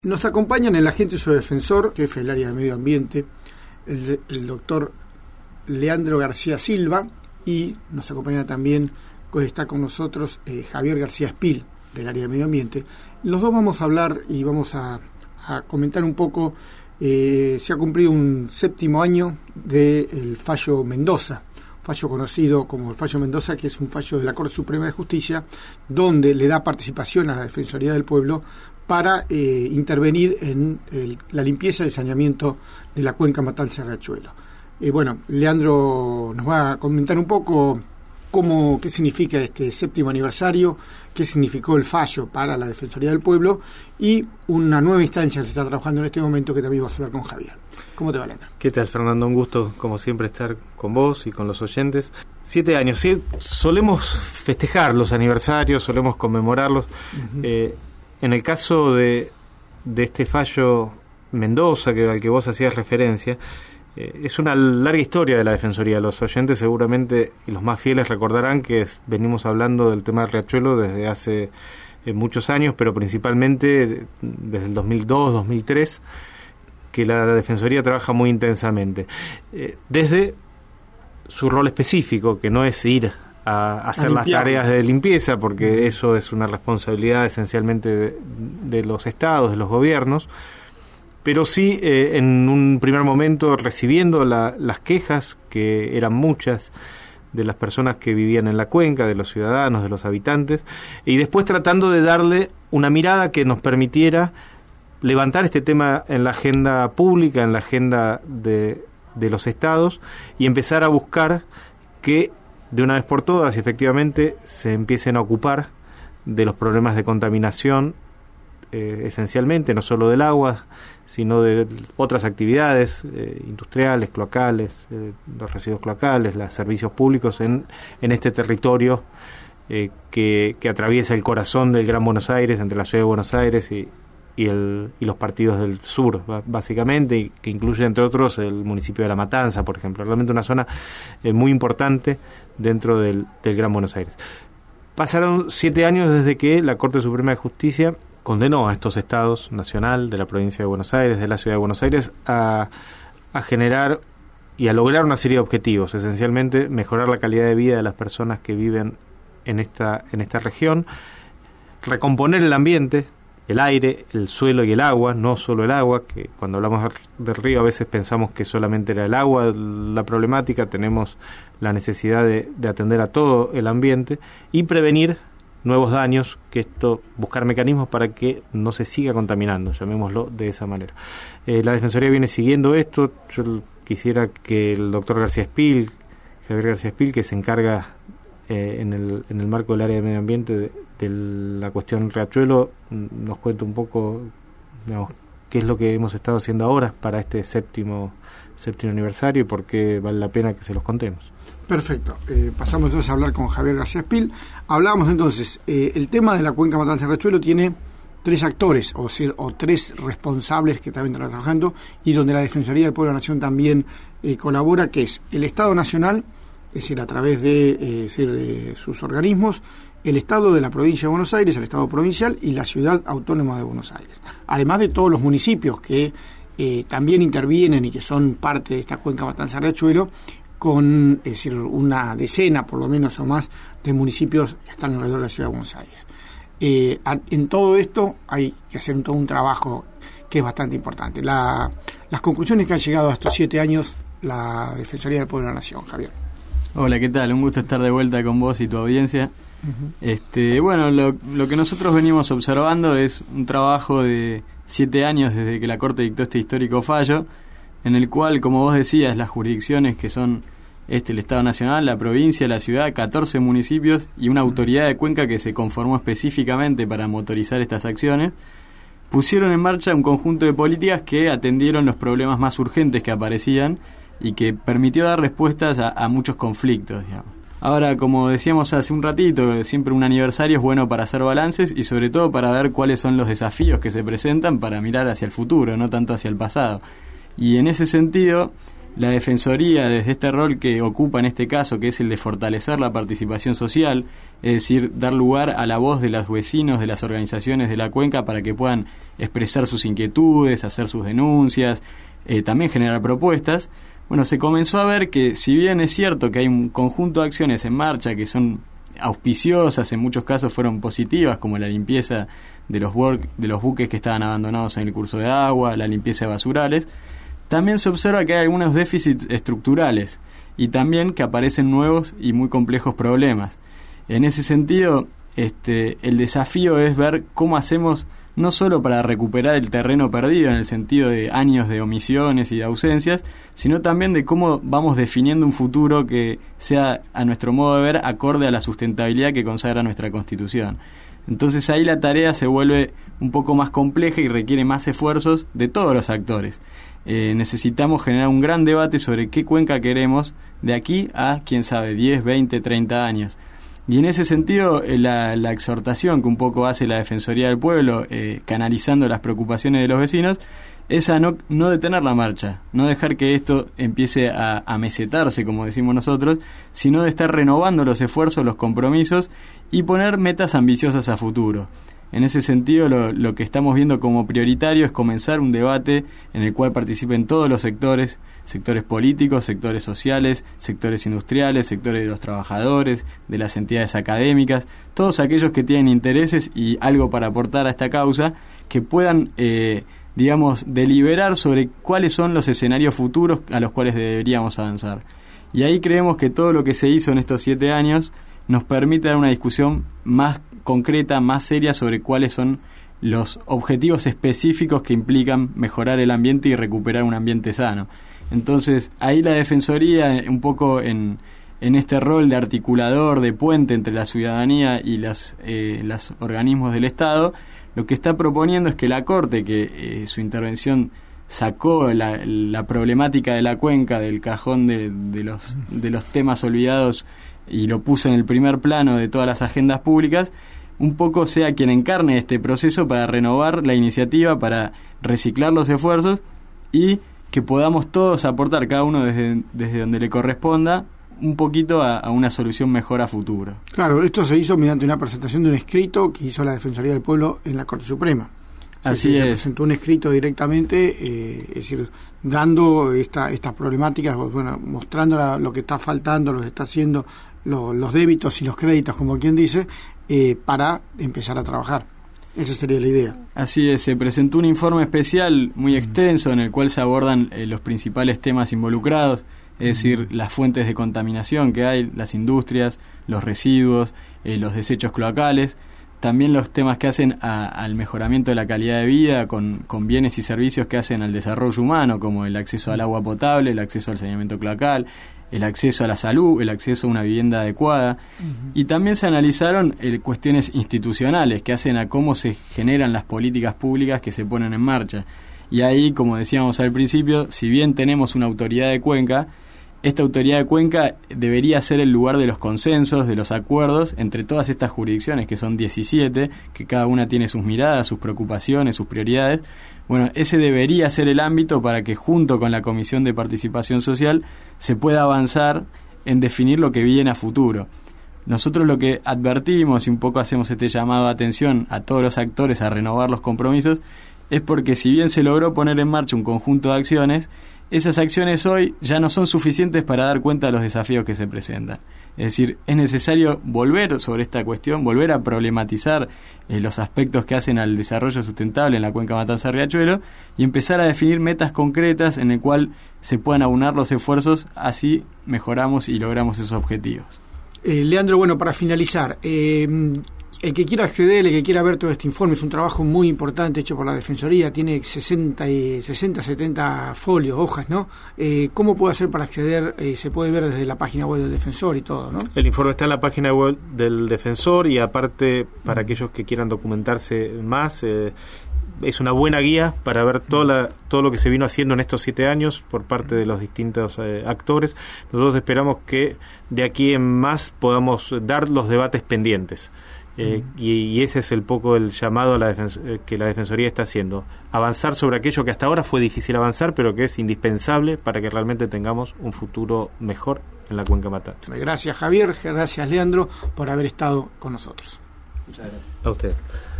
Nos acompañan el agente y su defensor, jefe del área de medio ambiente, el doctor Leandro García Silva, y nos acompaña también, está con nosotros Javier García Espil, del área de medio ambiente. Los dos vamos a hablar y vamos a comentar un poco. Se ha cumplido un 7º año del fallo Mendoza, fallo conocido como el fallo Mendoza, que es un fallo de la Corte Suprema de Justicia, donde le da participación a la Defensoría del Pueblo para intervenir en la limpieza y saneamiento de la cuenca Matanza-Riachuelo. Leandro nos va a comentar un poco qué significa este 7º aniversario, qué significó el fallo para la Defensoría del Pueblo y una nueva instancia que se está trabajando en este momento, que también vamos a hablar con Javier. ¿Cómo te va, Leandro? ¿Qué tal, Fernando? Un gusto, como siempre, estar con vos y con los oyentes. 7 años, sí, solemos festejar los aniversarios, solemos conmemorarlos. Uh-huh. En el caso de este fallo Mendoza, al que vos hacías referencia, es una larga historia de la Defensoría. Los oyentes seguramente, y los más fieles, recordarán que venimos hablando del tema del Riachuelo desde hace muchos años, pero principalmente desde el 2002, 2003, que la Defensoría trabaja muy intensamente. Desde su rol específico, que no es ir a hacer las tareas de limpieza, porque eso es una responsabilidad esencialmente de los estados, de los gobiernos, pero sí en un primer momento recibiendo las quejas, que eran muchas, de las personas que vivían en la cuenca, de los ciudadanos, de los habitantes, y después tratando de darle una mirada que nos permitiera levantar este tema en la agenda pública, en la agenda de los estados, y empezar a buscar que de una vez por todas, efectivamente, se empiecen a ocupar de los problemas de contaminación, esencialmente, no solo del agua, sino de otras actividades industriales, cloacales, los residuos cloacales, los servicios públicos en este territorio que atraviesa el corazón del Gran Buenos Aires, entre la ciudad de Buenos Aires y los partidos del sur, básicamente, y que incluye, entre otros, el municipio de La Matanza, por ejemplo. Realmente una zona muy importante dentro del Gran Buenos Aires. Pasaron 7 años desde que la Corte Suprema de Justicia condenó a estos estados, nacional, de la provincia de Buenos Aires, de la ciudad de Buenos Aires, a generar y a lograr una serie de objetivos, esencialmente mejorar la calidad de vida de las personas que viven en esta región, recomponer el ambiente, el aire, el suelo y el agua, no solo el agua, que cuando hablamos del río a veces pensamos que solamente era el agua la problemática. Tenemos la necesidad de atender a todo el ambiente y prevenir nuevos daños, buscar mecanismos para que no se siga contaminando, llamémoslo de esa manera. La Defensoría viene siguiendo esto. Yo quisiera que el doctor Javier García Espil, que se encarga en el marco del área de medio ambiente de la cuestión Riachuelo, nos cuente un poco, qué es lo que hemos estado haciendo ahora para este 7º aniversario y por qué vale la pena que se los contemos. Perfecto. Pasamos entonces a hablar con Javier García Espil. Hablábamos entonces, el tema de la cuenca Matanza-Riachuelo tiene 3 actores, o 3 responsables que también están trabajando, y donde la Defensoría del Pueblo de la Nación también colabora, que es el Estado Nacional, es decir, a través de sus organismos, el Estado de la Provincia de Buenos Aires, el Estado provincial y la Ciudad Autónoma de Buenos Aires. Además de todos los municipios que también intervienen y que son parte de esta cuenca Matanza-Riachuelo, con una decena, por lo menos, o más, de municipios que están alrededor de la Ciudad de Buenos Aires. En todo esto hay que hacer todo un trabajo que es bastante importante. Las conclusiones que han llegado a estos 7 años la Defensoría del Pueblo de la Nación, Javier. Hola, ¿qué tal? Un gusto estar de vuelta con vos y tu audiencia. Uh-huh. Lo que nosotros venimos observando es un trabajo de 7 años desde que la Corte dictó este histórico fallo, en el cual, como vos decías, las jurisdicciones que son el Estado Nacional, la provincia, la ciudad, 14 municipios y una autoridad de cuenca que se conformó específicamente para motorizar estas acciones, pusieron en marcha un conjunto de políticas que atendieron los problemas más urgentes que aparecían y que permitió dar respuestas a muchos conflictos, digamos. Ahora, como decíamos hace un ratito, siempre un aniversario es bueno para hacer balances y sobre todo para ver cuáles son los desafíos que se presentan para mirar hacia el futuro, no tanto hacia el pasado. Y en ese sentido, la Defensoría, desde este rol que ocupa en este caso, que es el de fortalecer la participación social, es decir, dar lugar a la voz de los vecinos, de las organizaciones de la cuenca para que puedan expresar sus inquietudes, hacer sus denuncias, también generar propuestas. Bueno, se comenzó a ver que, si bien es cierto que hay un conjunto de acciones en marcha que son auspiciosas, en muchos casos fueron positivas, como la limpieza de los buques que estaban abandonados en el curso de agua, la limpieza de basurales, también se observa que hay algunos déficits estructurales y también que aparecen nuevos y muy complejos problemas. En ese sentido, el desafío es ver cómo hacemos, no solo para recuperar el terreno perdido en el sentido de años de omisiones y de ausencias, sino también de cómo vamos definiendo un futuro que sea, a nuestro modo de ver, acorde a la sustentabilidad que consagra nuestra Constitución. Entonces ahí la tarea se vuelve un poco más compleja y requiere más esfuerzos de todos los actores. Necesitamos generar un gran debate sobre qué cuenca queremos de aquí a, quién sabe, 10, 20, 30 años. Y en ese sentido, la exhortación que un poco hace la Defensoría del Pueblo, canalizando las preocupaciones de los vecinos, es a no detener la marcha, no dejar que esto empiece a mesetarse, como decimos nosotros, sino de estar renovando los esfuerzos, los compromisos y poner metas ambiciosas a futuro. En ese sentido, lo que estamos viendo como prioritario es comenzar un debate en el cual participen todos los sectores políticos, sectores sociales, sectores industriales, sectores de los trabajadores, de las entidades académicas, todos aquellos que tienen intereses y algo para aportar a esta causa, que puedan, deliberar sobre cuáles son los escenarios futuros a los cuales deberíamos avanzar. Y ahí creemos que todo lo que se hizo en estos 7 años nos permite dar una discusión más concreta, más seria sobre cuáles son los objetivos específicos que implican mejorar el ambiente y recuperar un ambiente sano. Entonces, ahí la Defensoría, un poco en este rol de articulador, de puente entre la ciudadanía y los organismos del Estado, lo que está proponiendo es que la Corte, que su intervención sacó la problemática de la cuenca del cajón de los temas olvidados y lo puso en el primer plano de todas las agendas públicas, un poco sea quien encarne este proceso para renovar la iniciativa, para reciclar los esfuerzos y que podamos todos aportar, cada uno desde donde le corresponda, un poquito a una solución mejor a futuro. Claro, esto se hizo mediante una presentación de un escrito que hizo la Defensoría del Pueblo en la Corte Suprema. Así es. Se presentó un escrito directamente, es decir, dando estas problemáticas, bueno, mostrando lo que está faltando, lo que está haciendo, los débitos y los créditos, como quien dice, para empezar a trabajar. Esa sería la idea. Así es, se presentó un informe especial muy extenso en el cual se abordan los principales temas involucrados, es decir, las fuentes de contaminación que hay, las industrias, los residuos, los desechos cloacales, también los temas que hacen al mejoramiento de la calidad de vida con bienes y servicios que hacen al desarrollo humano, como el acceso al agua potable, el acceso al saneamiento cloacal, el acceso a la salud, el acceso a una vivienda adecuada. Y también se analizaron cuestiones institucionales que hacen a cómo se generan las políticas públicas que se ponen en marcha. Y ahí, como decíamos al principio, si bien tenemos una autoridad de cuenca, esta autoridad de cuenca debería ser el lugar de los consensos, de los acuerdos entre todas estas jurisdicciones, que son 17, que cada una tiene sus miradas, sus preocupaciones, sus prioridades. Bueno, ese debería ser el ámbito para que, junto con la Comisión de Participación Social, se pueda avanzar en definir lo que viene a futuro. Nosotros lo que advertimos, y un poco hacemos este llamado de atención a todos los actores a renovar los compromisos, es porque si bien se logró poner en marcha un conjunto de acciones, esas acciones hoy ya no son suficientes para dar cuenta de los desafíos que se presentan. Es decir, es necesario volver sobre esta cuestión, volver a problematizar los aspectos que hacen al desarrollo sustentable en la cuenca Matanza-Riachuelo y empezar a definir metas concretas en el cual se puedan aunar los esfuerzos, así mejoramos y logramos esos objetivos. Leandro, bueno, para finalizar, el que quiera acceder, el que quiera ver todo este informe, es un trabajo muy importante hecho por la Defensoría, tiene 70 folios, hojas, ¿no? ¿Cómo puede hacer para acceder? Se puede ver desde la página web del Defensor y todo, ¿no? El informe está en la página web del Defensor y aparte, para aquellos que quieran documentarse más, es una buena guía para ver todo lo que se vino haciendo en estos 7 años por parte de los distintos actores. Nosotros esperamos que de aquí en más podamos dar los debates pendientes. Y ese es el poco el llamado a que la Defensoría está haciendo, avanzar sobre aquello que hasta ahora fue difícil avanzar, pero que es indispensable para que realmente tengamos un futuro mejor en la Cuenca Matanza. Gracias, Javier, gracias, Leandro, por haber estado con nosotros. Muchas gracias. A usted.